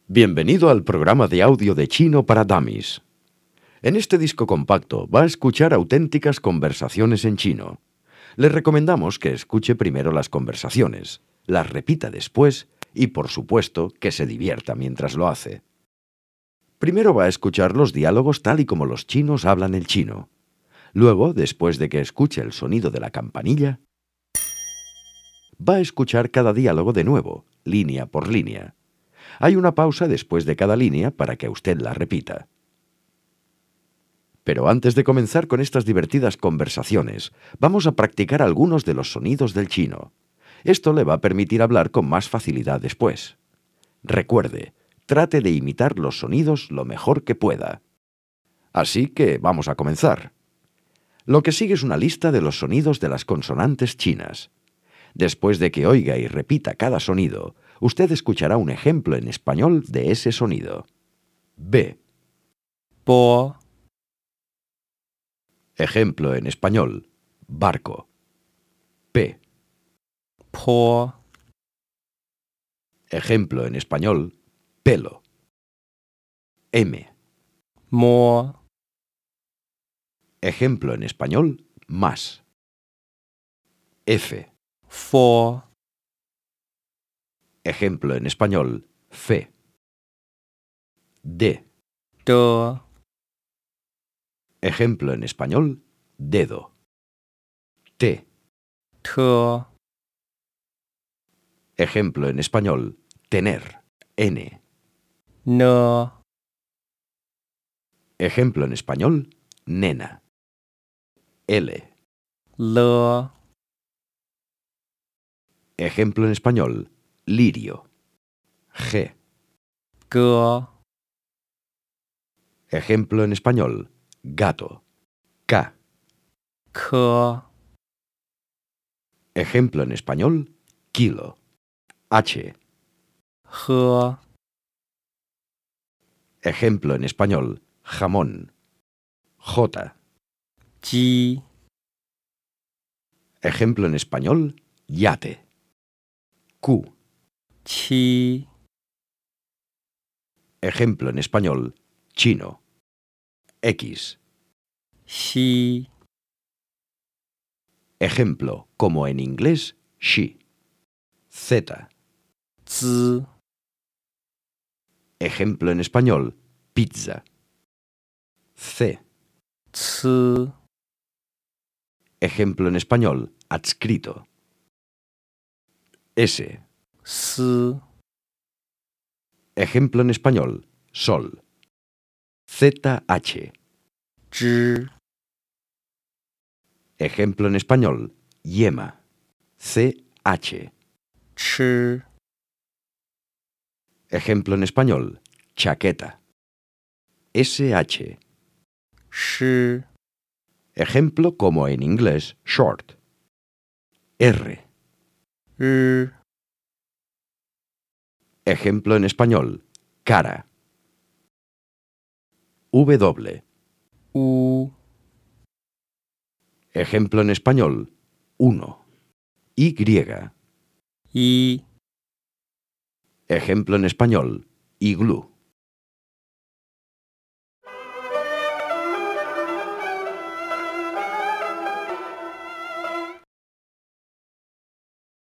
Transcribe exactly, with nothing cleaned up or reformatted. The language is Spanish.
Bienvenido al programa de audio de Chino para Dummies. En este disco compacto va a escuchar auténticas conversaciones en chino. Le recomendamos que escuche primero las conversaciones, las repita después y, por supuesto, que se divierta mientras lo hace. Primero va a escuchar los diálogos tal y como los chinos hablan el chino. Luego, después de que escuche el sonido de la campanilla, va a escuchar cada diálogo de nuevo, línea por línea. Hay una pausa después de cada línea para que usted la repita. Pero antes de comenzar con estas divertidas conversaciones, vamos a practicar algunos de los sonidos del chino. Esto le va a permitir hablar con más facilidad después. Recuerde, trate de imitar los sonidos lo mejor que pueda. Así que vamos a comenzar. Lo que sigue es una lista de los sonidos de las consonantes chinas. Después de que oiga y repita cada sonido, usted escuchará un ejemplo en español de ese sonido. B. Bo. Ejemplo en español. Barco. P. Po. Ejemplo en español. Pelo. M. Mo. Ejemplo en español. Más. F. Fo. Ejemplo en español. Fe. D. De. Ejemplo en español. Dedo. T. Te. Ejemplo en español. Tener. N. Ne. Ejemplo en español. Nena. L. Le. Ejemplo en español. Lirio. G. Ge. Ejemplo en español. Gato. K. Ke. Ejemplo en español. Kilo. H. He. Ejemplo en español. Jamón. J. Ji. Ejemplo en español. Yate. Q. Qi. Ejemplo en español. Chino. X. Xi. Ejemplo, como en inglés, she. Z. Zi. Ejemplo en español, pizza. C. Ci. Ejemplo en español, adscrito. S. Si. Ejemplo en español, sol. Z H. Zhi. Ejemplo en español, yema. C H. Chi. Ejemplo en español, chaqueta. S H. Shi. Ejemplo como en inglés, short. R. Ri. Ejemplo en español, cara. W. U. Ejemplo en español, uno. Y. I. Ejemplo en español, iglú.